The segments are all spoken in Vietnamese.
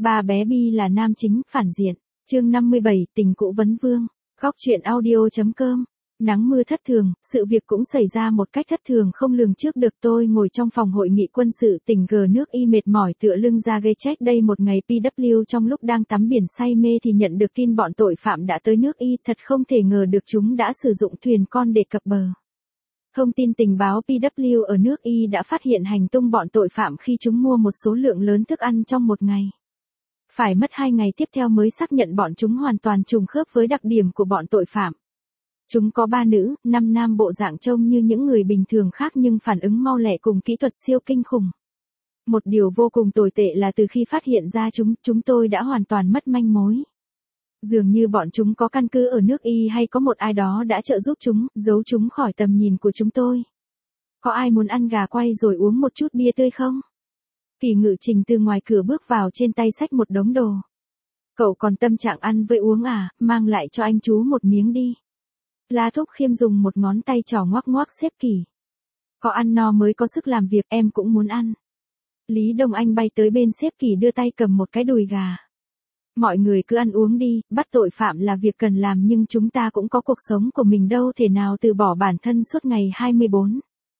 Ba bé Bi là nam chính, phản diện. Chương 57, tình cũ vấn vương. Góc truyện audio.com. Nắng mưa thất thường, sự việc cũng xảy ra một cách thất thường không lường trước được. Tôi ngồi trong phòng hội nghị quân sự tỉnh G nước Y mệt mỏi tựa lưng ra ghế check đây một ngày PW trong lúc đang tắm biển say mê thì nhận được tin bọn tội phạm đã tới nước Y. Thật không thể ngờ được chúng đã sử dụng thuyền con để cập bờ. Thông tin tình báo PW ở nước Y đã phát hiện hành tung bọn tội phạm khi chúng mua một số lượng lớn thức ăn trong một ngày. Phải mất 2 ngày tiếp theo mới xác nhận bọn chúng hoàn toàn trùng khớp với đặc điểm của bọn tội phạm. Chúng có 3 nữ, 5 nam bộ dạng trông như những người bình thường khác nhưng phản ứng mau lẹ cùng kỹ thuật siêu kinh khủng. Một điều vô cùng tồi tệ là từ khi phát hiện ra chúng tôi đã hoàn toàn mất manh mối. Dường như bọn chúng có căn cứ ở nước Y hay có một ai đó đã trợ giúp chúng, giấu chúng khỏi tầm nhìn của chúng tôi. Có ai muốn ăn gà quay rồi uống một chút bia tươi không? Kỳ Ngự Trình từ ngoài cửa bước vào trên tay xách một đống đồ. Cậu còn tâm trạng ăn với uống à, mang lại cho anh chú một miếng đi. La Thúc Khiêm dùng một ngón tay trỏ ngoắc ngoắc xếp Kỳ. Có ăn no mới có sức làm việc, em cũng muốn ăn. Lý Đông Anh bay tới bên xếp Kỳ đưa tay cầm một cái đùi gà. Mọi người cứ ăn uống đi, bắt tội phạm là việc cần làm nhưng chúng ta cũng có cuộc sống của mình đâu thể nào từ bỏ bản thân suốt ngày 24.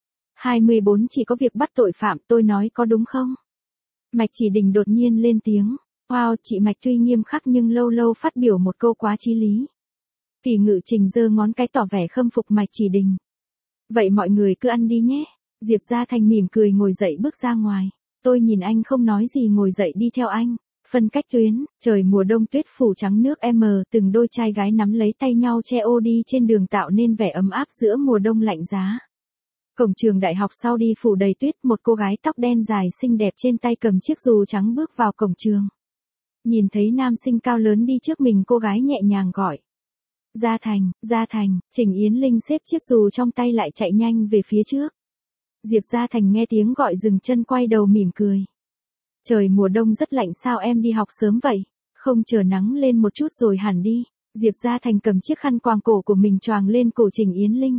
24 chỉ có việc bắt tội phạm, tôi nói có đúng không? Mạch Chỉ Đình đột nhiên lên tiếng. Wow, chị Mạch tuy nghiêm khắc nhưng lâu lâu phát biểu một câu quá chí lý. Kỳ Ngự Trình giơ ngón cái tỏ vẻ khâm phục Mạch Chỉ Đình. Vậy mọi người cứ ăn đi nhé. Diệp Gia Thành mỉm cười ngồi dậy bước ra ngoài. Tôi nhìn anh không nói gì ngồi dậy đi theo anh. Phân cách tuyến, trời mùa đông tuyết phủ trắng nước từng đôi trai gái nắm lấy tay nhau che ô đi trên đường tạo nên vẻ ấm áp giữa mùa đông lạnh giá. Cổng trường đại học sau đi phủ đầy tuyết, một cô gái tóc đen dài xinh đẹp trên tay cầm chiếc dù trắng bước vào cổng trường. Nhìn thấy nam sinh cao lớn đi trước mình cô gái nhẹ nhàng gọi. Gia Thành, Trình Yến Linh xếp chiếc dù trong tay lại chạy nhanh về phía trước. Diệp Gia Thành nghe tiếng gọi dừng chân quay đầu mỉm cười. Trời mùa đông rất lạnh sao em đi học sớm vậy? Không chờ nắng lên một chút rồi hẳn đi. Diệp Gia Thành cầm chiếc khăn quàng cổ của mình choàng lên cổ Trình Yến Linh.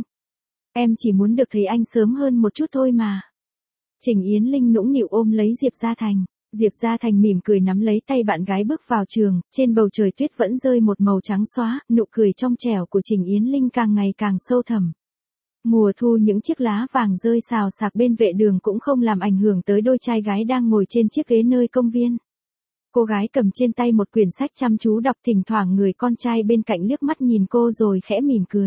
Em chỉ muốn được thấy anh sớm hơn một chút thôi mà. Trình Yến Linh nũng nịu ôm lấy Diệp Gia Thành. Diệp Gia Thành mỉm cười nắm lấy tay bạn gái bước vào trường, trên bầu trời tuyết vẫn rơi một màu trắng xóa, nụ cười trong trẻo của Trình Yến Linh càng ngày càng sâu thẳm. Mùa thu những chiếc lá vàng rơi xào xạc bên vệ đường cũng không làm ảnh hưởng tới đôi trai gái đang ngồi trên chiếc ghế nơi công viên. Cô gái cầm trên tay một quyển sách chăm chú đọc, thỉnh thoảng người con trai bên cạnh liếc mắt nhìn cô rồi khẽ mỉm cười.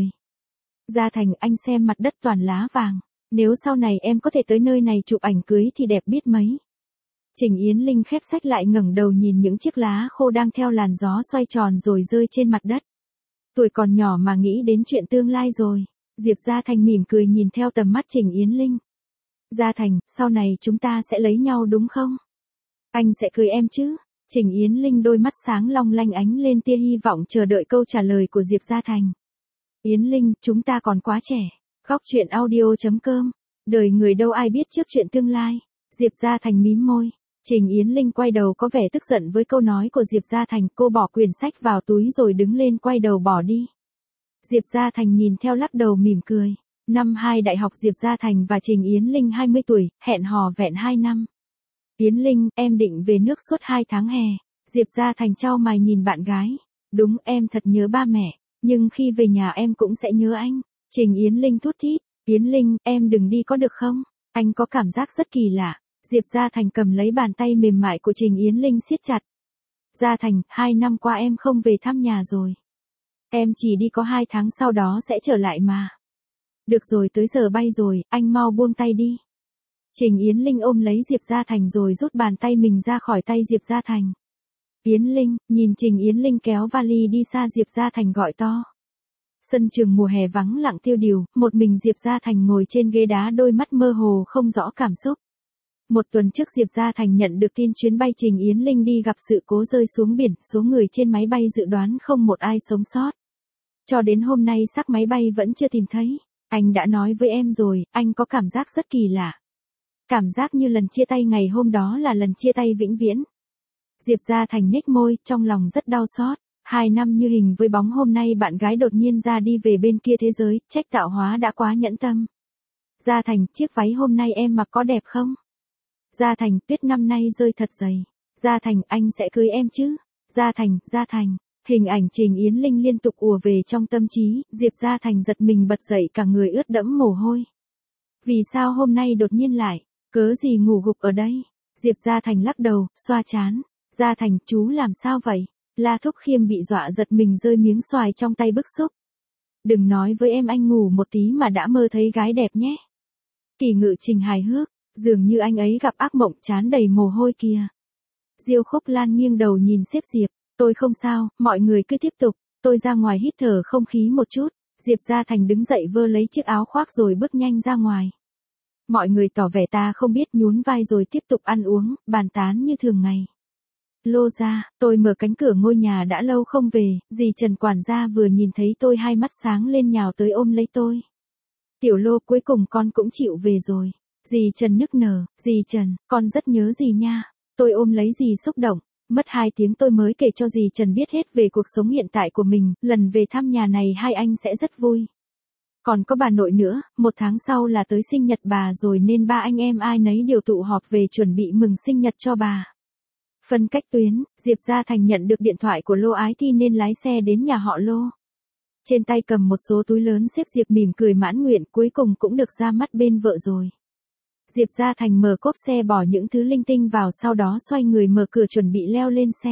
Gia Thành, anh xem mặt đất toàn lá vàng. Nếu sau này em có thể tới nơi này chụp ảnh cưới thì đẹp biết mấy. Trình Yến Linh khép sách lại ngẩng đầu nhìn những chiếc lá khô đang theo làn gió xoay tròn rồi rơi trên mặt đất. Tuổi còn nhỏ mà nghĩ đến chuyện tương lai rồi. Diệp Gia Thành mỉm cười nhìn theo tầm mắt Trình Yến Linh. Gia Thành, sau này chúng ta sẽ lấy nhau đúng không? Anh sẽ cưới em chứ? Trình Yến Linh đôi mắt sáng long lanh ánh lên tia hy vọng chờ đợi câu trả lời của Diệp Gia Thành. Yến Linh, chúng ta còn quá trẻ. Góc truyện audio.com. Đời người đâu ai biết trước chuyện tương lai. Diệp Gia Thành mím môi. Trình Yến Linh quay đầu có vẻ tức giận với câu nói của Diệp Gia Thành. Cô bỏ quyển sách vào túi rồi đứng lên quay đầu bỏ đi. Diệp Gia Thành nhìn theo lắc đầu mỉm cười. Năm 2 đại học Diệp Gia Thành và Trình Yến Linh 20 tuổi, hẹn hò vẹn 2 năm. Yến Linh, em định về nước suốt 2 tháng hè. Diệp Gia Thành chau mày nhìn bạn gái. Đúng, em thật nhớ ba mẹ. Nhưng khi về nhà em cũng sẽ nhớ anh. Trình Yến Linh thút thít. Yến Linh, em đừng đi có được không? Anh có cảm giác rất kỳ lạ. Diệp Gia Thành cầm lấy bàn tay mềm mại của Trình Yến Linh siết chặt. Gia Thành, 2 năm qua em không về thăm nhà rồi. Em chỉ đi có 2 tháng sau đó sẽ trở lại mà. Được rồi, tới giờ bay rồi, anh mau buông tay đi. Trình Yến Linh ôm lấy Diệp Gia Thành rồi rút bàn tay mình ra khỏi tay Diệp Gia Thành. Yến Linh, nhìn Trình Yến Linh kéo vali đi xa Diệp Gia Thành gọi to. Sân trường mùa hè vắng lặng tiêu điều, một mình Diệp Gia Thành ngồi trên ghế đá đôi mắt mơ hồ không rõ cảm xúc. Một tuần trước Diệp Gia Thành nhận được tin chuyến bay Trình Yến Linh đi gặp sự cố rơi xuống biển, số người trên máy bay dự đoán không một ai sống sót. Cho đến hôm nay xác máy bay vẫn chưa tìm thấy. Anh đã nói với em rồi, anh có cảm giác rất kỳ lạ. Cảm giác như lần chia tay ngày hôm đó là lần chia tay vĩnh viễn. Diệp Gia Thành nhếch môi, trong lòng rất đau xót. 2 năm như hình với bóng hôm nay bạn gái đột nhiên ra đi về bên kia thế giới, trách tạo hóa đã quá nhẫn tâm. Gia Thành, chiếc váy hôm nay em mặc có đẹp không? Gia Thành, tuyết năm nay rơi thật dày. Gia Thành, anh sẽ cưới em chứ? Gia Thành, Gia Thành. Hình ảnh Trình Yến Linh liên tục ùa về trong tâm trí, Diệp Gia Thành giật mình bật dậy cả người ướt đẫm mồ hôi. Vì sao hôm nay đột nhiên lại, cớ gì ngủ gục ở đây? Diệp Gia Thành lắc đầu, xoa trán. Gia Thành, chú làm sao vậy? La Thúc Khiêm bị dọa giật mình rơi miếng xoài trong tay bức xúc. Đừng nói với em anh ngủ một tí mà đã mơ thấy gái đẹp nhé. Kỳ Ngự Trình hài hước, dường như anh ấy gặp ác mộng trán đầy mồ hôi kìa. Diêu Khúc Lan nghiêng đầu nhìn sếp Diệp, tôi không sao, mọi người cứ tiếp tục, tôi ra ngoài hít thở không khí một chút. Diệp Gia Thành đứng dậy vơ lấy chiếc áo khoác rồi bước nhanh ra ngoài. Mọi người tỏ vẻ ta không biết nhún vai rồi tiếp tục ăn uống, bàn tán như thường ngày. Lô gia, tôi mở cánh cửa ngôi nhà đã lâu không về, dì Trần quản gia vừa nhìn thấy tôi hai mắt sáng lên nhào tới ôm lấy tôi. Tiểu Lô, cuối cùng con cũng chịu về rồi. Dì Trần nức nở, dì Trần, con rất nhớ dì nha. Tôi ôm lấy dì xúc động, mất 2 tiếng tôi mới kể cho dì Trần biết hết về cuộc sống hiện tại của mình, lần về thăm nhà này hai anh sẽ rất vui. Còn có bà nội nữa, 1 tháng sau là tới sinh nhật bà rồi nên ba anh em ai nấy đều tụ họp về chuẩn bị mừng sinh nhật cho bà. Phân cách tuyến, Diệp Gia Thành nhận được điện thoại của Lô Ái Thi nên lái xe đến nhà họ Lô. Trên tay cầm một số túi lớn, xếp Diệp mỉm cười mãn nguyện, cuối cùng cũng được ra mắt bên vợ rồi. Diệp Gia Thành mở cốp xe bỏ những thứ linh tinh vào, sau đó xoay người mở cửa chuẩn bị leo lên xe.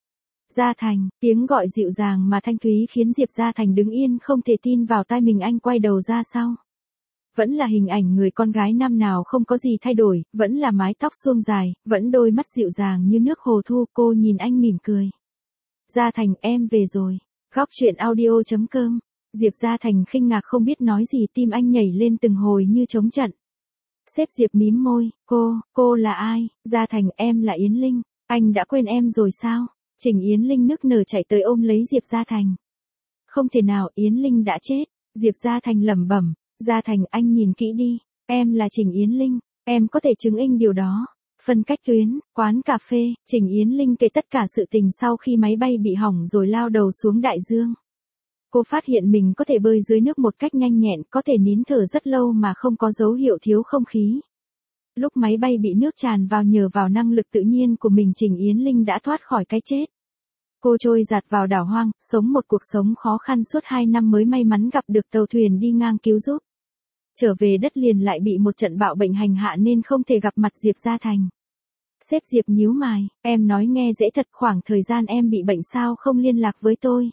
Gia Thành, tiếng gọi dịu dàng mà thanh thúy khiến Diệp Gia Thành đứng yên không thể tin vào tai mình. Anh quay đầu ra sau. Vẫn là hình ảnh người con gái năm nào không có gì thay đổi, vẫn là mái tóc suông dài, vẫn đôi mắt dịu dàng như nước hồ thu. Cô nhìn anh mỉm cười. Gia Thành, em về rồi. Góc truyện audio.com. Diệp Gia Thành khinh ngạc không biết nói gì, tim anh nhảy lên từng hồi như trống trận. Sếp Diệp mím môi, cô là ai? Gia Thành, em là Yến Linh, anh đã quên em rồi sao? Trình Yến Linh nức nở chạy tới ôm lấy Diệp Gia Thành. Không thể nào, Yến Linh đã chết. Diệp Gia Thành lẩm bẩm. Gia Thành, anh nhìn kỹ đi, em là Trình Yến Linh, em có thể chứng minh điều đó. Phân cách tuyến, quán cà phê, Trình Yến Linh kể tất cả sự tình sau khi máy bay bị hỏng rồi lao đầu xuống đại dương. Cô phát hiện mình có thể bơi dưới nước một cách nhanh nhẹn, có thể nín thở rất lâu mà không có dấu hiệu thiếu không khí. Lúc máy bay bị nước tràn vào, nhờ vào năng lực tự nhiên của mình, Trình Yến Linh đã thoát khỏi cái chết. Cô trôi dạt vào đảo hoang, sống một cuộc sống khó khăn suốt 2 năm mới may mắn gặp được tàu thuyền đi ngang cứu giúp. Trở về đất liền lại bị một trận bạo bệnh hành hạ nên không thể gặp mặt Diệp Gia Thành. Sếp Diệp nhíu mày, em nói nghe dễ thật, khoảng thời gian em bị bệnh sao không liên lạc với tôi?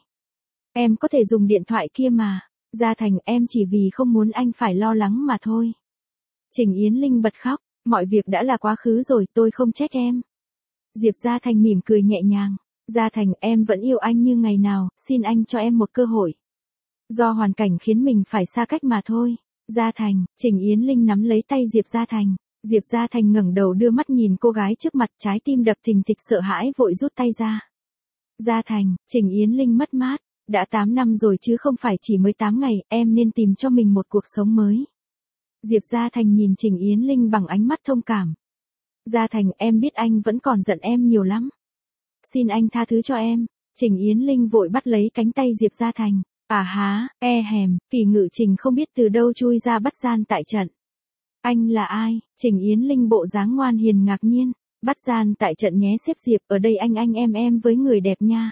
Em có thể dùng điện thoại kia mà. Gia Thành, em chỉ vì không muốn anh phải lo lắng mà thôi. Trình Yến Linh bật khóc, mọi việc đã là quá khứ rồi, tôi không trách em. Diệp Gia Thành mỉm cười nhẹ nhàng. Gia Thành, em vẫn yêu anh như ngày nào, xin anh cho em một cơ hội. Do hoàn cảnh khiến mình phải xa cách mà thôi. Gia Thành, Trình Yến Linh nắm lấy tay Diệp Gia Thành. Diệp Gia Thành ngẩng đầu đưa mắt nhìn cô gái trước mặt, trái tim đập thình thịch, sợ hãi vội rút tay ra. Gia Thành, Trình Yến Linh mất mát. Đã 8 năm rồi chứ không phải chỉ mới 8 ngày, em nên tìm cho mình một cuộc sống mới. Diệp Gia Thành nhìn Trình Yến Linh bằng ánh mắt thông cảm. Gia Thành, em biết anh vẫn còn giận em nhiều lắm. Xin anh tha thứ cho em. Trình Yến Linh vội bắt lấy cánh tay Diệp Gia Thành. À há, hèm, Kỳ Ngự Trình không biết từ đâu chui ra bắt gian tại trận. Anh là ai? Trình Yến Linh bộ dáng ngoan hiền ngạc nhiên. Bắt gian tại trận nhé sếp Diệp, ở đây anh em với người đẹp nha.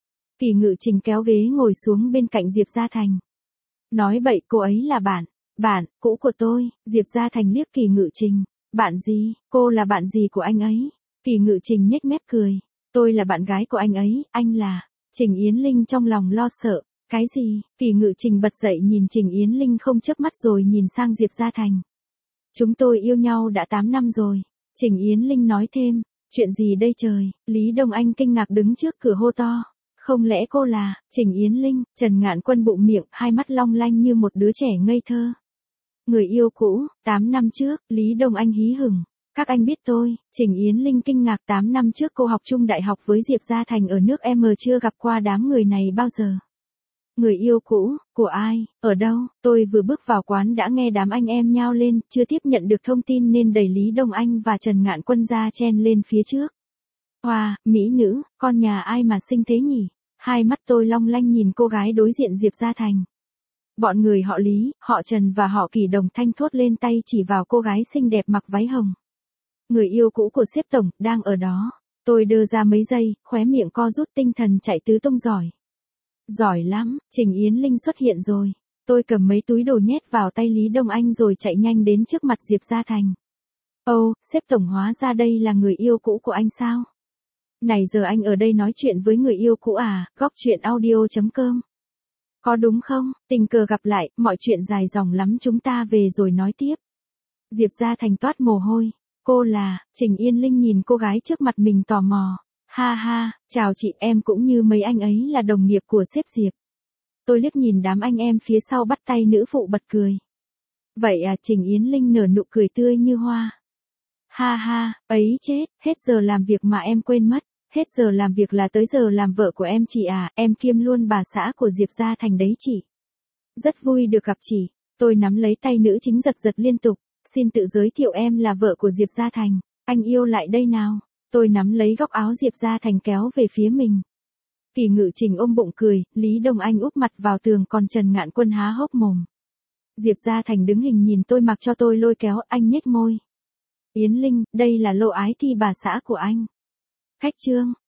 Kỳ Ngự Trình kéo ghế ngồi xuống bên cạnh Diệp Gia Thành. Nói bậy, cô ấy là bạn cũ của tôi. Diệp Gia Thành liếc Kỳ Ngự Trình. Bạn gì? Cô là bạn gì của anh ấy? Kỳ Ngự Trình nhếch mép cười. Tôi là bạn gái của anh ấy, anh là... Trình Yến Linh trong lòng lo sợ. Cái gì? Kỳ Ngự Trình bật dậy nhìn Trình Yến Linh không chớp mắt rồi nhìn sang Diệp Gia Thành. Chúng tôi yêu nhau đã 8 năm rồi. Trình Yến Linh nói thêm. Chuyện gì đây trời? Lý Đông Anh kinh ngạc đứng trước cửa hô to. Không lẽ cô là... Trình Yến Linh? Trần Ngạn Quân bụng miệng, hai mắt long lanh như một đứa trẻ ngây thơ. Người yêu cũ, 8 năm trước, Lý Đông Anh hí hửng. Các anh biết tôi. Trình Yến Linh kinh ngạc, 8 năm trước cô học chung đại học với Diệp Gia Thành ở nước M, chưa gặp qua đám người này bao giờ. Người yêu cũ, của ai, ở đâu? Tôi vừa bước vào quán đã nghe đám anh em nhao lên, chưa tiếp nhận được thông tin nên đẩy Lý Đông Anh và Trần Ngạn Quân ra chen lên phía trước. Hoa, mỹ nữ, con nhà ai mà xinh thế nhỉ? Hai mắt tôi long lanh nhìn cô gái đối diện Diệp Gia Thành. Bọn người họ Lý, họ Trần và họ Kỳ đồng thanh thốt lên, tay chỉ vào cô gái xinh đẹp mặc váy hồng. Người yêu cũ của sếp tổng, đang ở đó. Tôi đưa ra mấy giây, khóe miệng co rút tinh thần chạy tứ tung giỏi. Giỏi lắm, Trình Yến Linh xuất hiện rồi. Tôi cầm mấy túi đồ nhét vào tay Lý Đông Anh rồi chạy nhanh đến trước mặt Diệp Gia Thành. Ồ, sếp tổng hóa ra đây là người yêu cũ của anh sao? Này giờ anh ở đây nói chuyện với người yêu cũ à, góc chuyện audio.com. Có đúng không, tình cờ gặp lại, mọi chuyện dài dòng lắm chúng ta về rồi nói tiếp. Diệp Gia Thành toát mồ hôi. Cô là, Trình Yên Linh nhìn cô gái trước mặt mình tò mò. Ha ha, chào chị, em cũng như mấy anh ấy là đồng nghiệp của sếp Diệp. Tôi liếc nhìn đám anh em phía sau bắt tay nữ phụ bật cười. Vậy à, Trình Yến Linh nở nụ cười tươi như hoa. Ha ha, ấy chết, hết giờ làm việc mà em quên mất. Hết giờ làm việc là tới giờ làm vợ của em chị à, em kiêm luôn bà xã của Diệp Gia Thành đấy chị. Rất vui được gặp chị. Tôi nắm lấy tay nữ chính giật giật liên tục. Xin tự giới thiệu, em là vợ của Diệp Gia Thành. Anh yêu lại đây nào. Tôi nắm lấy góc áo Diệp Gia Thành kéo về phía mình. Kỳ Ngự Trình ôm bụng cười, Lý Đông Anh úp mặt vào tường, còn Trần Ngạn Quân há hốc mồm. Diệp Gia Thành đứng hình nhìn tôi mặc cho tôi lôi kéo, anh nhếch môi. Yến Linh, đây là Lộ Ái Thi bà xã của anh. Khách trương,